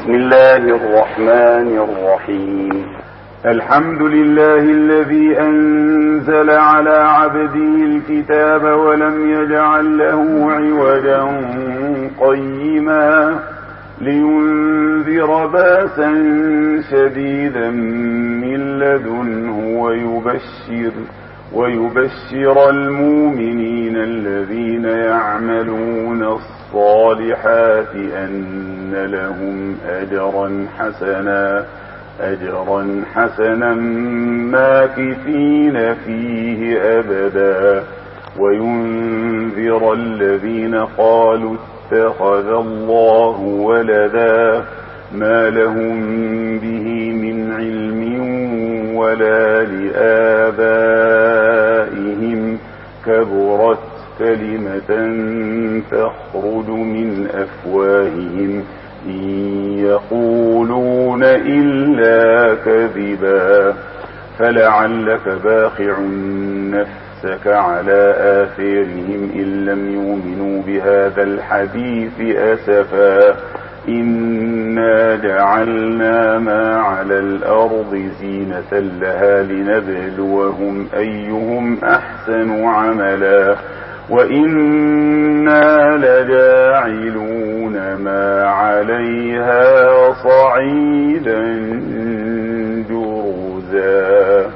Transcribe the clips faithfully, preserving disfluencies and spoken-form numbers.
بسم الله الرحمن الرحيم. الحمد لله الذي أنزل على عبده الكتاب ولم يجعل له عوجا قيما لينذر باسا شديدا من لدنه ويبشر ويبشر المؤمنين الذين يعملون الصالحات أن لهم أجرا حسنا أجرا حسنا ماكثين فيه أبدا وينذر الذين قالوا اتخذ الله ولدا ما لهم به من علم ولا لآبائهم كبرت كلمة تخرج من أفواههم إن يقولون إلا كذبا فلعلك باخع نفسك على آثارهم إن لم يؤمنوا بهذا الحديث أسفا إنا جعلنا ما على الأرض زينة لها لنبلوهم أيهم أحسن عملا وإنا لجاعلون ما عليها صعيدا جرزا.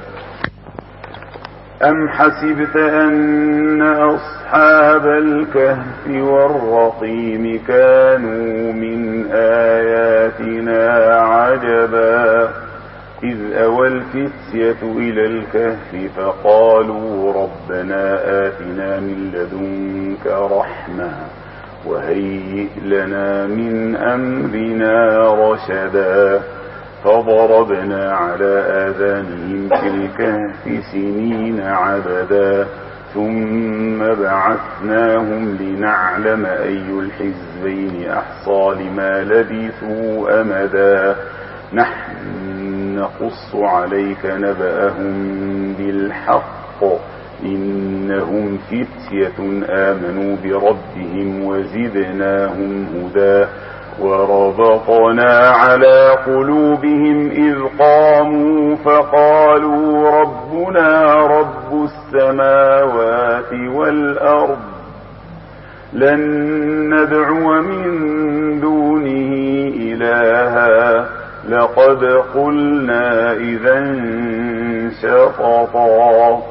أم حسبت أن أصحاب الكهف والرقيم كانوا من آياتنا عجبا إذ أوى الفتية إلى الكهف فقالوا ربنا آتنا من لدنك رحمة وهيئ لنا من أمرنا رشدا فضربنا على آذانهم في الكهف سنين عددا ثم بعثناهم لنعلم أي الحزبين أحصى لما لبثوا أمدا نحن نقص عليك نبأهم بالحق إنهم فتية آمنوا بربهم وزدناهم هدى وربطنا على قلوبهم إذ قاموا فقالوا ربنا رب السماوات والأرض لن ندعو من دونه إلها لقد قلنا إذا شططا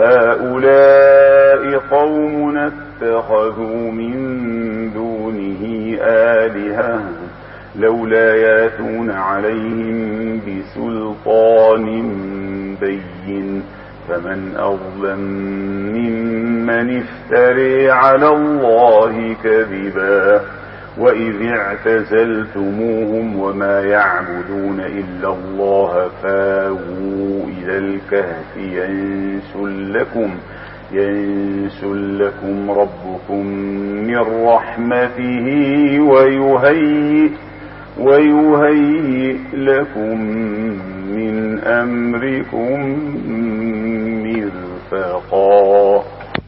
هؤلاء قومنا اتخذوا من دونه آلهة لولا ياتون عليهم بسلطان بين فمن أظلم ممن افتري على الله كذبا وإذ اعتزلتموهم وما يعبدون إلا الله فاووا إلى الكهف ينشر لكم ينشر لكم ربكم من رحمته ويهيئ ويهيئ لكم من أمركم مرفقا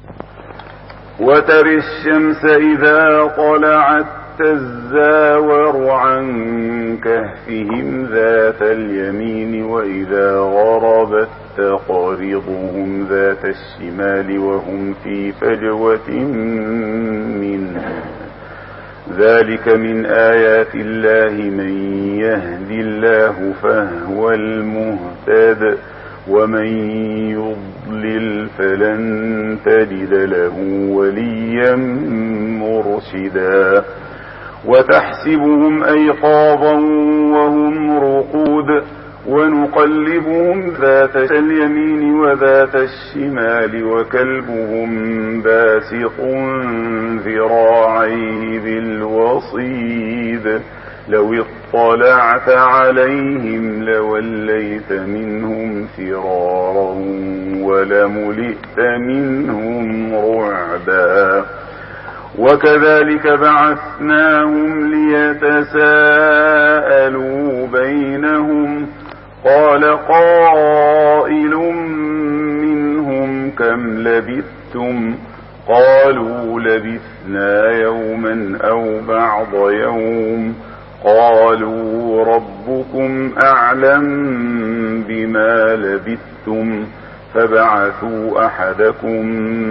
وترى الشمس إذا طلعت تزاور عن كهفهم ذات اليمين وإذا غربت تقرضهم ذات الشمال وهم في فجوة منه ذلك من آيات الله من يهد الله فهو المهتد ومن يضلل فلن تجد له وليا مرشدا وتحسبهم أيقاظا وهم رقود ونقلبهم ذات اليمين وذات الشمال وكلبهم باسط ذراعيه بالوصيد لو اطلعت عليهم لوليت منهم فرارا ولملئت منهم رعبا وكذلك بعثناهم ليتساءلوا بينهم قال قائل منهم كم لبثتم قالوا لبثنا يوما أو بعض يوم قالوا ربكم أعلم بما لبثتم فابعثوا أحدكم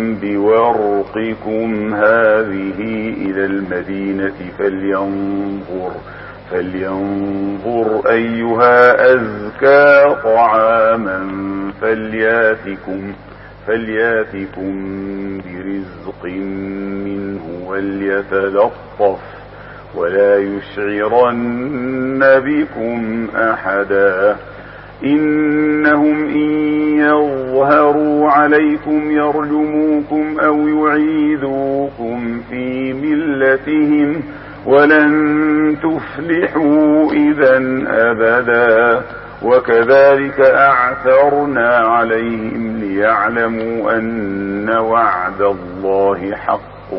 بورقكم هذه إلى المدينة فلينظر فلينظر أيها أزكى طعاما فلياتكم فلياتكم برزق منه وليتلطف ولا يشعرن بكم أحدا إنهم إن يظهروا عليكم يرجموكم أو يعيدوكم في ملتهم ولن تفلحوا إذا أبدا وكذلك أعثرنا عليهم ليعلموا أن وعد الله حق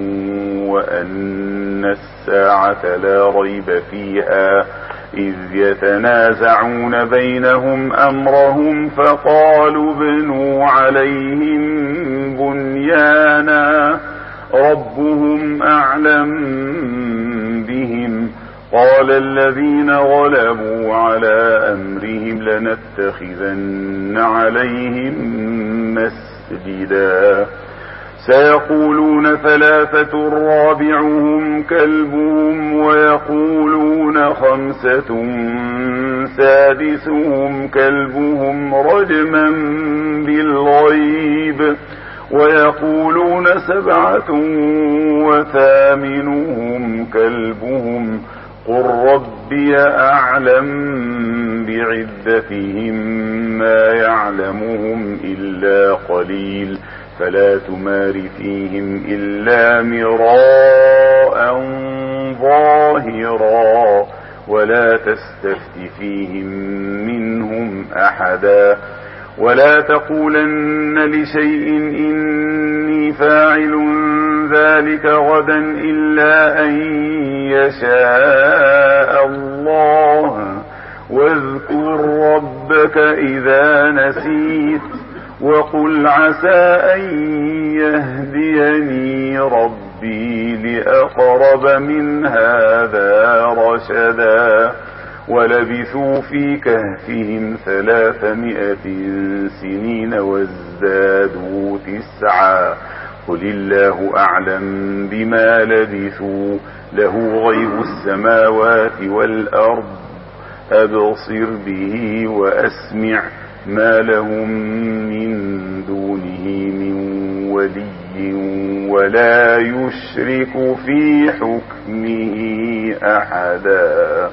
وأن الساعة لا ريب فيها إذ يتنازعون بينهم أمرهم فقالوا ابنوا عليهم بنيانا ربهم أعلم بهم قال الذين غلبوا على أمرهم لنتخذن عليهم مسجدا سيقولون ثلاثة رابعهم كلبهم ويقولون خمسة سادسهم كلبهم رجما بالغيب ويقولون سبعة وثامنهم كلبهم قل ربي أعلم بعدتهم ما يعلمهم إلا قليل فلا تمار فيهم إلا مراء ظاهرا ولا تستفت فيهم منهم أحدا ولا تقولن لشيء إني فاعل ذلك غدا إلا أن يشاء الله واذكر ربك إذا نسيت وقل عسى أن يهديني ربي لأقرب من هذا رشدا ولبثوا في كهفهم ثلاثمائة سنين وازدادوا تسعا قل الله أعلم بما لبثوا له غيب السماوات والأرض أبصر به وأسمع ما لهم من دونه من ولي ولا يشرك في حكمه أحدا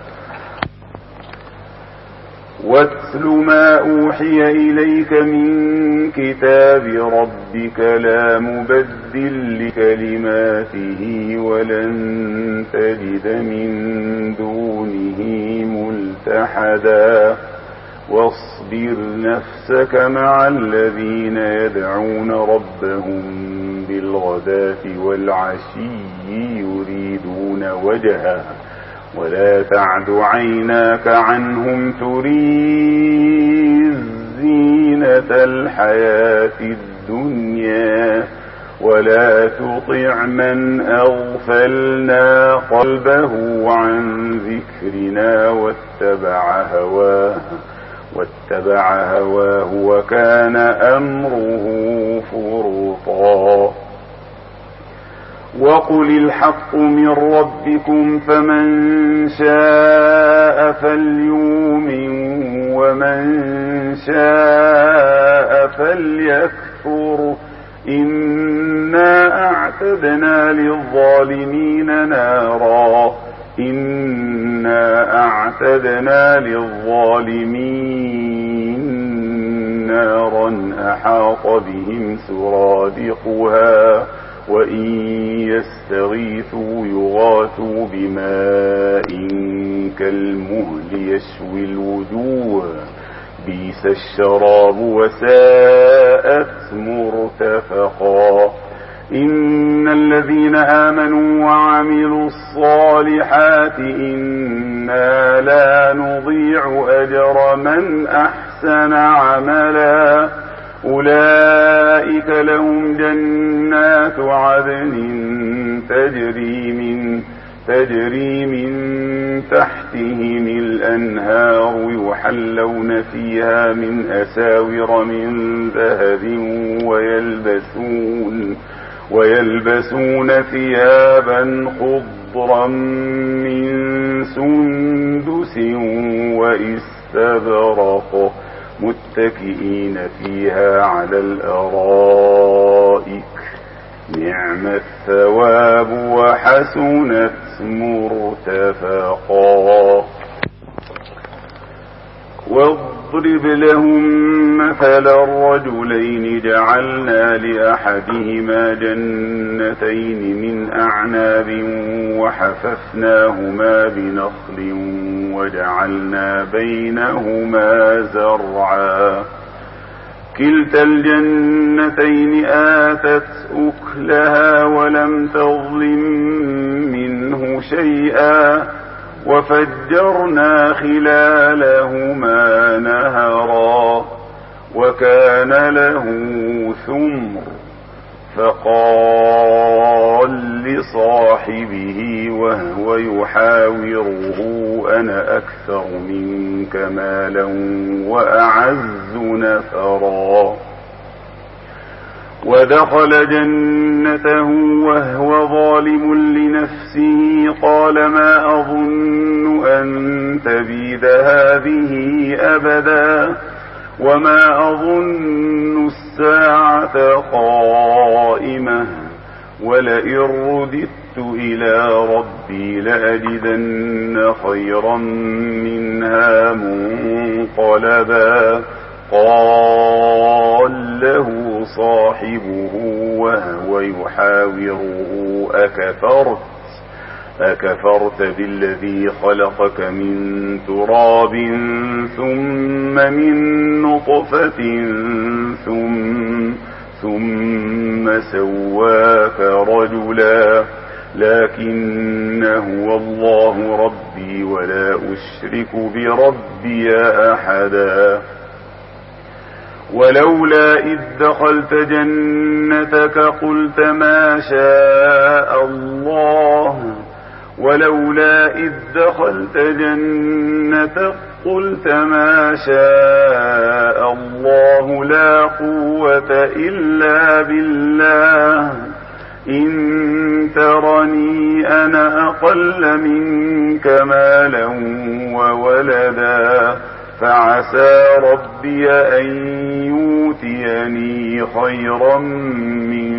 واتل ما أوحي إليك من كتاب ربك لا مبدل لكلماته ولن تجد من دونه ملتحدا واصبر نفسك مع الذين يدعون ربهم بالغداة والعشي يريدون وجهه ولا تعد عيناك عنهم تريد زينة الحياة الدنيا ولا تطع من أغفلنا قلبه عن ذكرنا واتبع هواه واتبع هواه وكان أمره فرطا وقل الحق من ربكم فمن شاء فليؤمن ومن شاء فليكفر إنا أعتدنا للظالمين نارا إنا أعتدنا للظالمين نارا أحاط بهم سرادقها وإن يستغيثوا يغاثوا بماء كالمهل يشوي الوجوه بئس الشراب وساءت مرتفقا إن الذين آمنوا وعملوا الصالحات إنا لا نضيع أجر من أحسن عملا أولئك لهم جنات عدن تجري من تجري من تحتهم الأنهار يحلون فيها من أساور من ذهب ويلبسون, ويلبسون ثيابا خضرا من سندس وإستبرق متكئين فيها على الأرائك نعم الثواب وحسنت مرتفقا. واضرب لهم مثل الرجلين جعلنا لأحدهما جنتين من أعناب وحففناهما بنخل وجعلنا بينهما زرعا كلتا الجنتين آتت أكلها ولم تظلم منه شيئا وفجرنا خلالهما نهرا وكان له ثمر فقال لصاحبه وهو يحاوره أنا أكثر منك مالا وأعز نفرا ودخل جنته وهو ظالم لنفسه قال ما أظن أن تبيد هذه أبدا وما أظن الساعة قائمة ولئن رددت إلى ربي لأجدن خيرا منها منقلبا قال له صاحبه وهو يحاوره أكفرت أكفرت بالذي خلقك من تراب ثم من نطفة ثم, ثم سواك رجلا لكن هو الله ربي ولا أشرك بربي أحدا ولولا إذ دخلت جنتك قلت ما شاء الله ولولا إذ دخلت جنتك قلت ما شاء الله لا قوة إلا بالله إن ترني أنا أقل منك مالا وولدا فعسى ربي أن يؤتيني خيرا من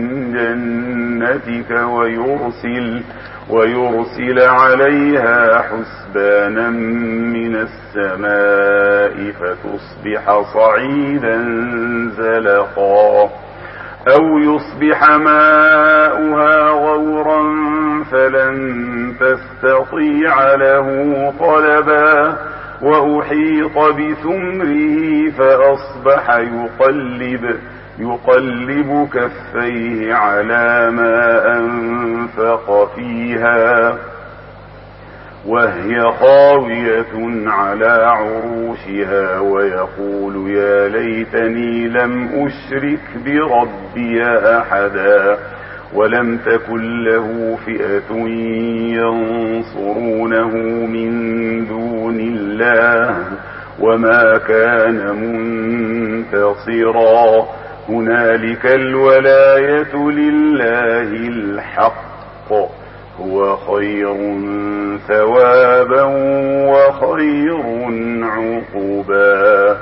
جنتك ويرسل ويرسل عليها حسبانا من السماء فتصبح صعيدا زلقا أو يصبح ماؤها غورا فلن تستطيع له طلبا وأحيط بثمره فأصبح يقلب يقلب كفيه على ما أنفق فيها وهي خاوية على عروشها ويقول يا ليتني لم أشرك بربي أحدا ولم تكن له فئة ينصرونه من دون الله وما كان منتصرا هنالك الولاية لله الحق هو خير ثوابا وخير عقبا.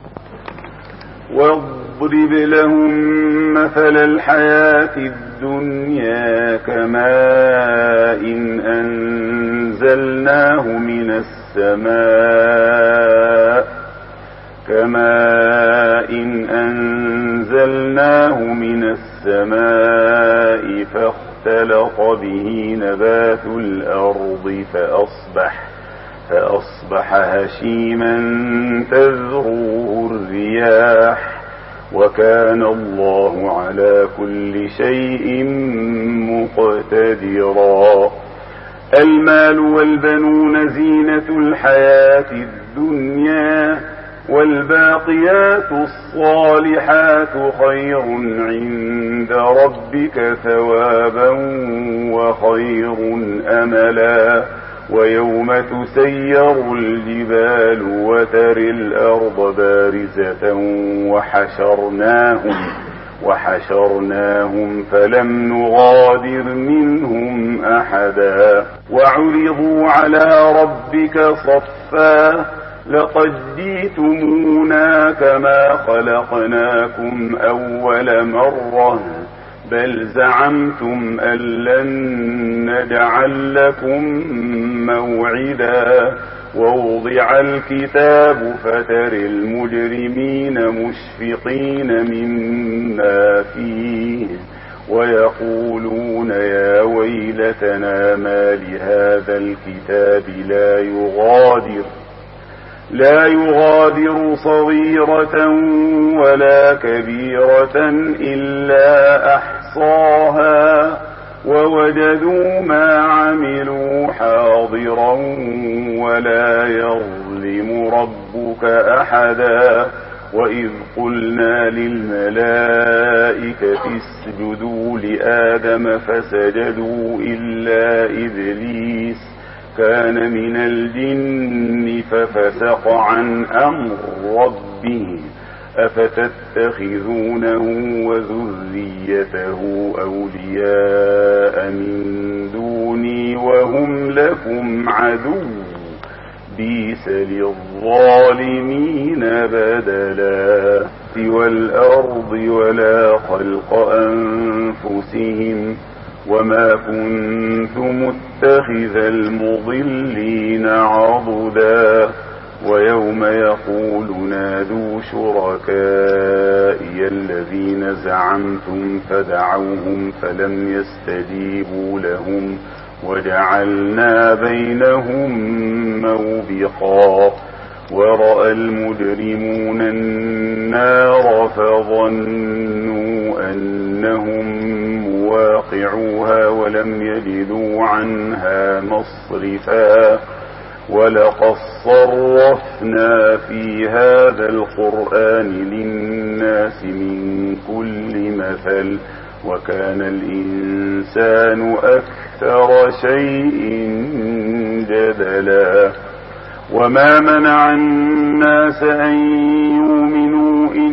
واضرب لهم مثل الحياة الدنيا كماء إن أنزلناه من السماء كماء إن أنزلناه من السماء فاختلط به نبات الأرض فأصبح فأصبح هشيما تذروه الرياح وكان الله على كل شيء مقتدرا. المال والبنون زينة الحياة الدنيا والباقيات الصالحات خير عند ربك ثوابا وخير أملا ويوم تسير الجبال وترى الأرض بارزة وحشرناهم وحشرناهم فلم نغادر منهم أحدا وعرضوا على ربك صفا لقد جئتمونا كما خلقناكم أول مرة بل زعمتم أن لن نجعل لكم موعدا ووضع الكتاب فترى المجرمين مشفقين مما فيه ويقولون يا ويلتنا ما لهذا الكتاب لا يغادر لا يغادر صغيرة ولا كبيرة إلا أحصاها ووجدوا ما عملوا حاضرا ولا يظلم ربك أحدا وإذ قلنا للملائكة اسجدوا لآدم فسجدوا إلا إبليس كان من الجن ففسق عن أمر ربه أفتتخذونه وذريته أولياء من دوني وهم لكم عدو بئس للظالمين بدلا والأرض ولا خلق أنفسهم وما كنت متخذ المضلين عضدا ويوم يقول نادوا شركائي الذين زعمتم فدعوهم فلم يستجيبوا لهم وجعلنا بينهم موبقا ورأى المجرمون النار فظنوا أنهم مواقعوها ولم يجدوا عنها مصرفا ولقد صرفنا في هذا القرآن للناس من كل مثل وكان الإنسان أكثر شيء جدلا وما منع الناس أن يؤمنوا إذ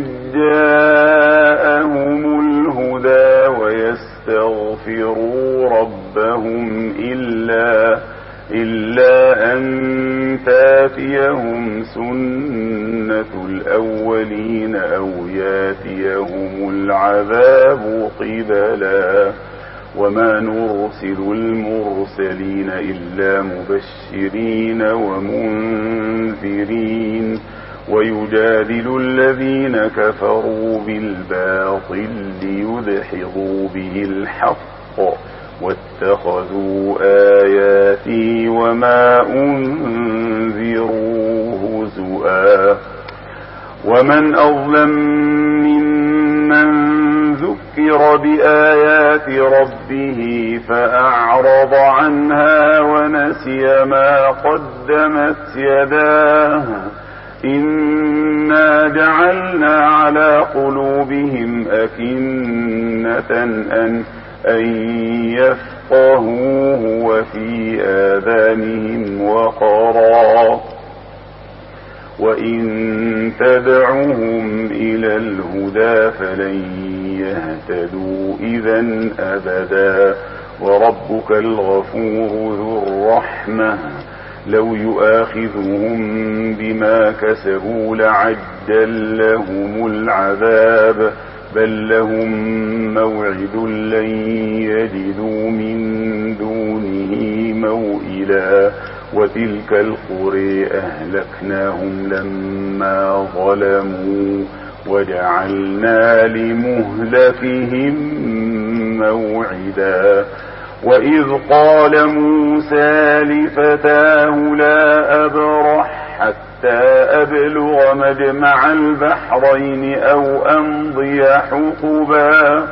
جاءهم الهدى ويستغفروا ربهم إلا إلا أن تاتيهم سنة الأولين أو ياتيهم العذاب قبلا وما نرسل المرسلين إلا مبشرين ومنذرين ويجادل الذين كفروا بالباطل ليدحضوا به الحق واتخذوا آياتي وما أنذروا هزؤا ومن أظلم ممن ذكر بآيات ربه فأعرض عنها ونسي ما قدمت يداه إنا جعلنا على قلوبهم أكنة أن أن يفقهوه وفي آذانهم وقرا وإن تدعهم إلى الهدى فلن يهتدوا إذا أبدا وربك الغفور ذو الرحمة لو يؤاخذهم بما كسبوا لعجل لهم العذاب بل لهم موعد لن يجدوا من دونه موئلا وتلك القرى أهلكناهم لما ظلموا وجعلنا لمهلكهم موعدا وإذ قال موسى لفتاه لا أبرح حتى أبلغ مجمع البحرين أو أمضي حقبا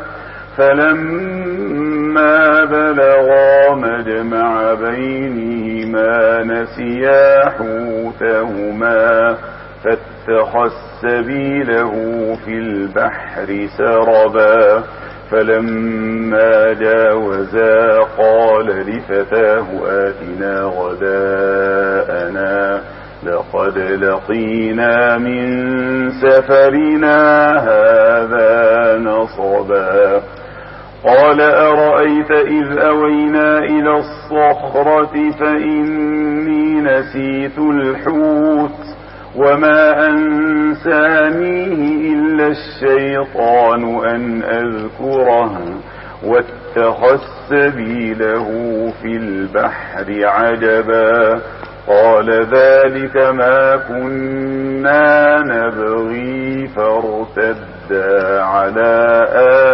فلما بلغا مجمع بينهما نسيا حوتهما فاتخذ سبيله في البحر سربا فلما جاوزا قال لفتاه آتنا غداءنا لقد لقينا من سفرنا هذا نصبا قال أرأيت إذ أوينا إلى الصخرة فإني نسيت الحوت وما أنسانيه إلا الشيطان أن أذكره واتخذ سبيله في البحر عجبا قال ذلك ما كنا نبغي فارتدا على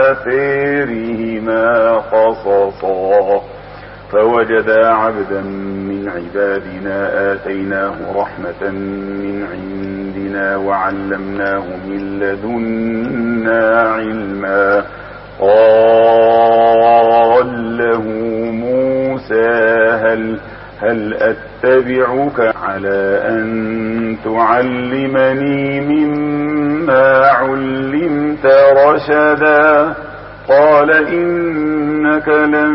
آثارهما قصصا فوجدا عبدا من عبادنا آتيناه رحمة من عندنا وعلمناه من لدنا علما قال له موسى هل هل أتبعك على أن تعلمني مما علمت رشدا قال إنك لن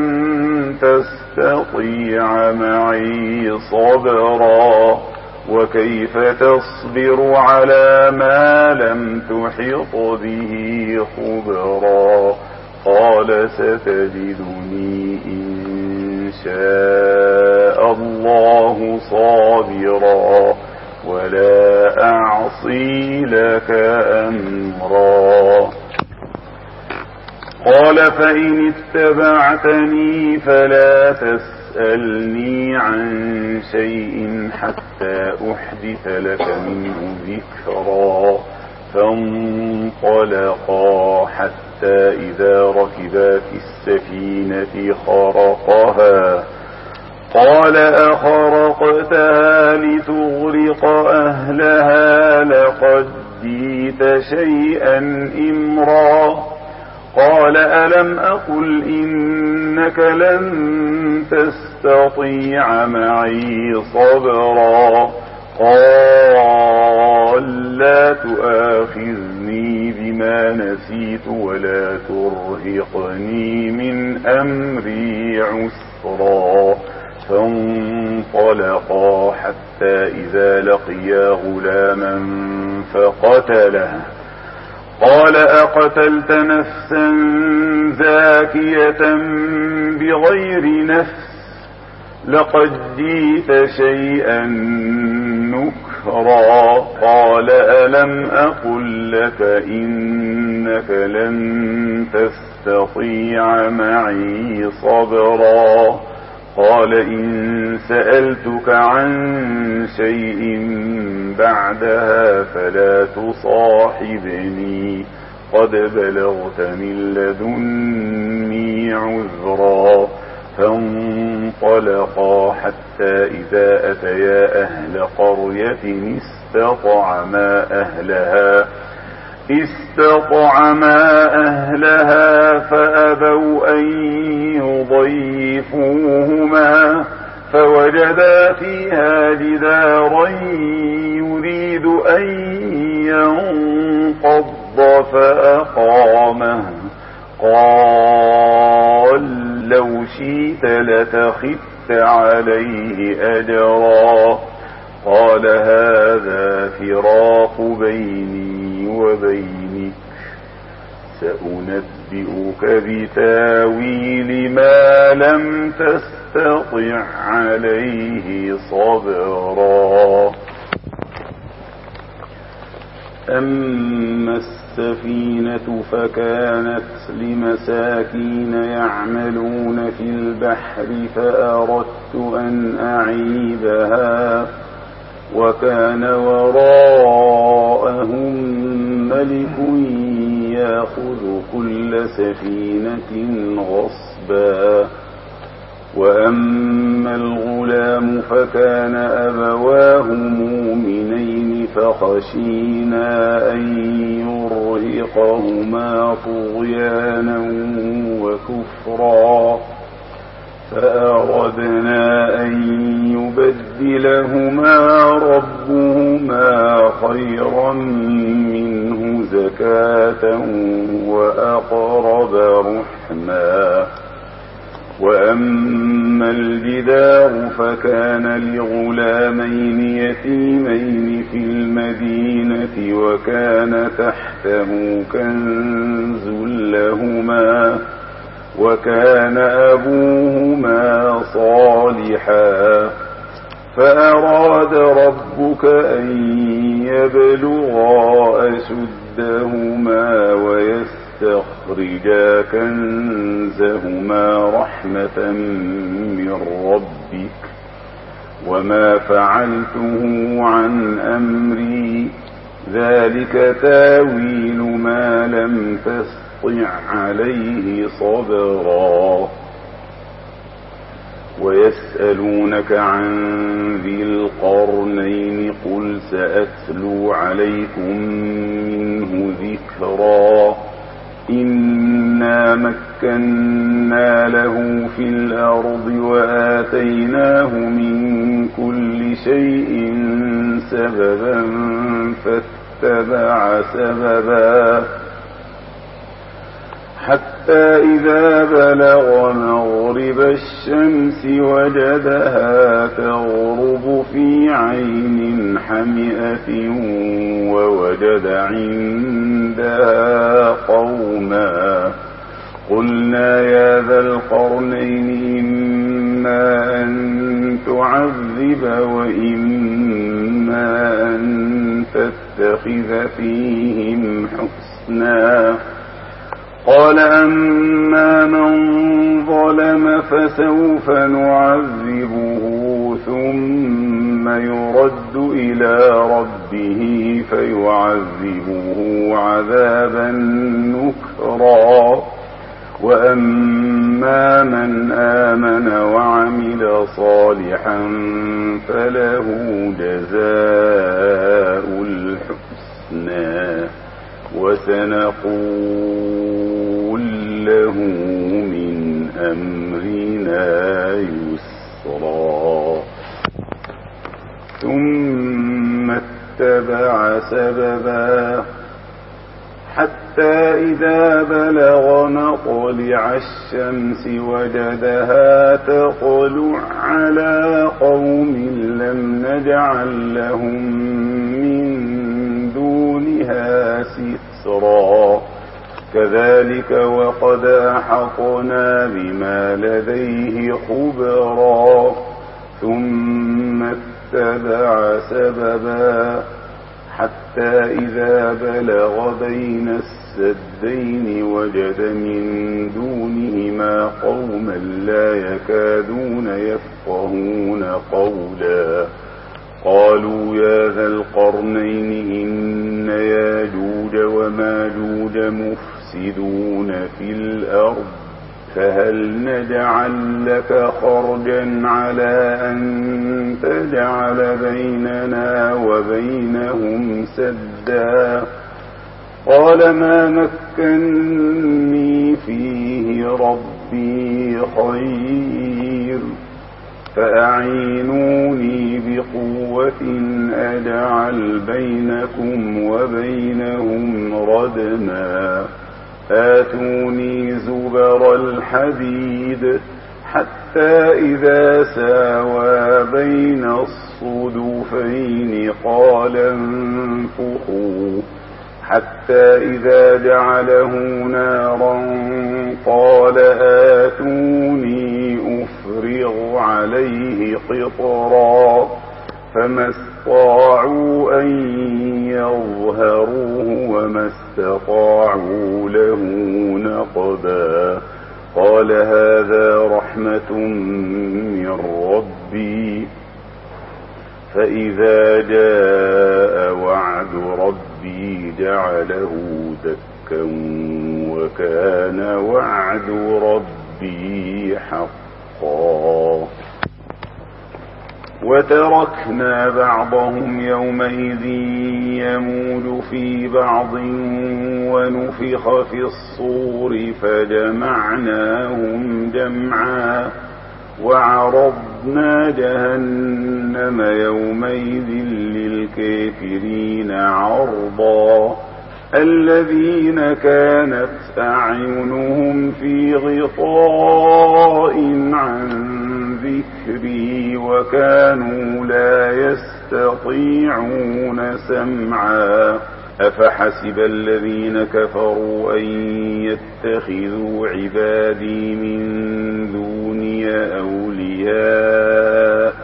تستطيع معي صبرا وكيف تصبر على ما لم تحط به خبرا قال ستجدني إن شاء الله صابرا ولا أعصي لك أمرا قال فإن اتبعتني فلا تسألني عن شيء حتى أحدث لك منه ذكرا فانطلقا حتى إذا ركبا في السفينة خرقها قال أخرقتها لتغرق أهلها لقد جئت شيئا إمرا قال ألم أقل إنك لن تستطيع معي صبرا قال لا تؤاخذني بما نسيت ولا ترهقني من أمري عسرا فانطلقا حتى إذا لقيا غلاما فقتله قال أقتلت نفسا زاكية بغير نفس لقد جئت شيئا نكرا قال ألم أقل لك إنك لن تستطيع معي صبرا قال إن سألتك عن شيء بعدها فلا تصاحبني قد بلغت من لدني عذرا فانطلقا حتى إذا أتيا أهل قرية استطعما أهلها استطعما أهلها فأبوا أن يضيفوهما فوجدا فيها جدارا يريد أن ينقض فأقامه قال لو شئت لتخذت عليه أجرا قال هذا فراق بيني وبينك سأنبئك بتاويل ما لم تستطع عليه صبرا أما السفينة فكانت لمساكين يعملون في البحر فأردت أن أعيبها وكان وراءهم ملك يأخذ كل سفينة غصبا وأما الغلام فكان أبواه مؤمنين فخشينا أن يرهقهما طغيانا وكفرا فأردنا أن يبدلهما ربهما خيرا منه زكاة وأقرب وأما الجدار فكان لغلامين يتيمين في المدينة وكان تحته كنز لهما وكان أبوهما صالحا فأراد ربك أن يبلغا أشدهما ويستخرجا كنزهما رحمة من ربك وما فعلته عن أمري ذلك تاويل ما لم تستطع عليه صبرا ويسألونك عن ذي القرنين قل سأتلو عليكم منه ذكرا إنا مكنا له في الأرض وآتيناه من كل شيء سببا فاتبع سببا حتى إذا بلغ مغرب الشمس وجدها تغرب في عين حمئة ووجد عندها قوما قلنا يا ذا القرنين إما أن تعذب وإما أن تتخذ فيهم حسنا قال أما من ظلم فسوف نعذبه ثم يرد إلى ربه فيعذبه عذابا نكرا وأما من آمن وعمل صالحا فله جزاء الحسنى وسنقول له من أمرنا يسرا ثم اتبع سببا حتى إذا بلغ مطلع الشمس وجدها تطلع على قوم لم نجعل لهم من دونها سترا كذلك وقد أحطنا بما لديه خبرا ثم اتبع سببا حتى إذا بلغ بين السدين وجد من دونهما قوما لا يكادون يفقهون قولا قالوا يا ذا القرنين إن ياجوج وماجوج مفسدون في الأرض فهل نجعل لك خرجا على أن تجعل بيننا وبينهم سدا قال ما مكنني فيه ربي خير فأعينوني بقوة أجعل بينكم وبينهم ردما آتوني زبر الحديد حتى إذا ساوى بين الصدفين قال انفخوا حتى إذا جعله نارا قال آتوني أفرغ عليه قطرا فما استطاعوا أن يظهروه وما استطاعوا له نقبا قال هذا رحمة من ربي فإذا جاء وعد ربي جعله دكا وكان وعد ربي حقا وتركنا بعضهم يومئذ يموج في بعض ونفخ في الصور فجمعناهم جمعا وعرضنا جهنم يومئذ للكافرين عرضا الذين كانت أعينهم في غطاء عن ذكري وكانوا لا يستطيعون سمعا أفحسب الذين كفروا أن يتخذوا عبادي من دوني أولياء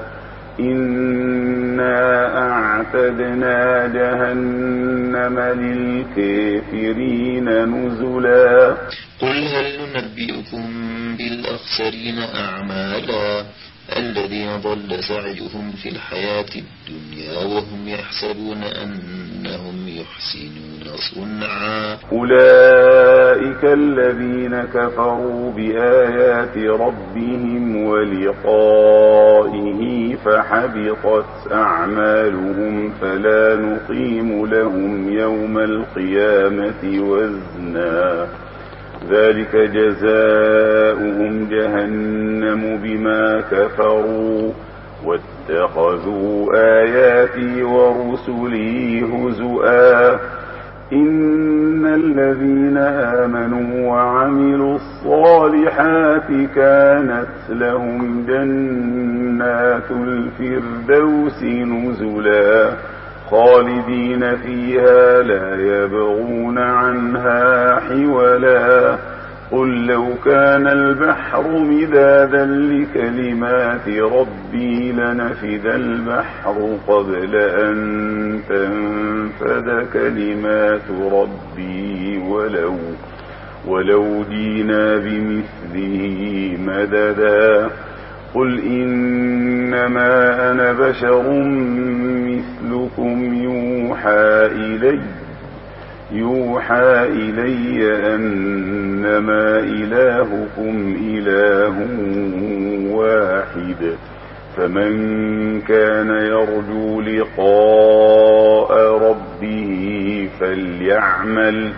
إنا أعتدنا جهنم للكافرين نزلا قل هل ننبئكم بالأخسرين أعمالا الذين ضل سعيهم في الحياة الدنيا وهم يحسبون أنهم يحسنون صنعا أولئك الذين كفروا بآيات ربهم ولقائه فحبطت أعمالهم فلا نقيم لهم يوم القيامة وزنا ذلك جزاؤهم جهنم بما كفروا واتخذوا آياتي ورسلي هزؤا إن الذين آمنوا وعملوا الصالحات كانت لهم جنات الفردوس نزلا خالدين فيها لا يبغون عنها حولا قل لو كان البحر مدادا لكلمات ربي لنفد البحر قبل أن تنفد كلمات ربي ولو ولو جينا بمثله مددا قل إنما أنا بشر مثلكم يوحى إلي يوحى إلي أنما إلهكم إله واحد فمن كان يرجو لقاء ربه فليعمل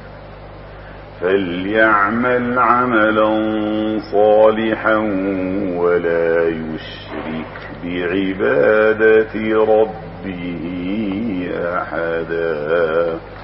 فليعمل عملا صالحا ولا يشرك بعبادة ربه أحدا.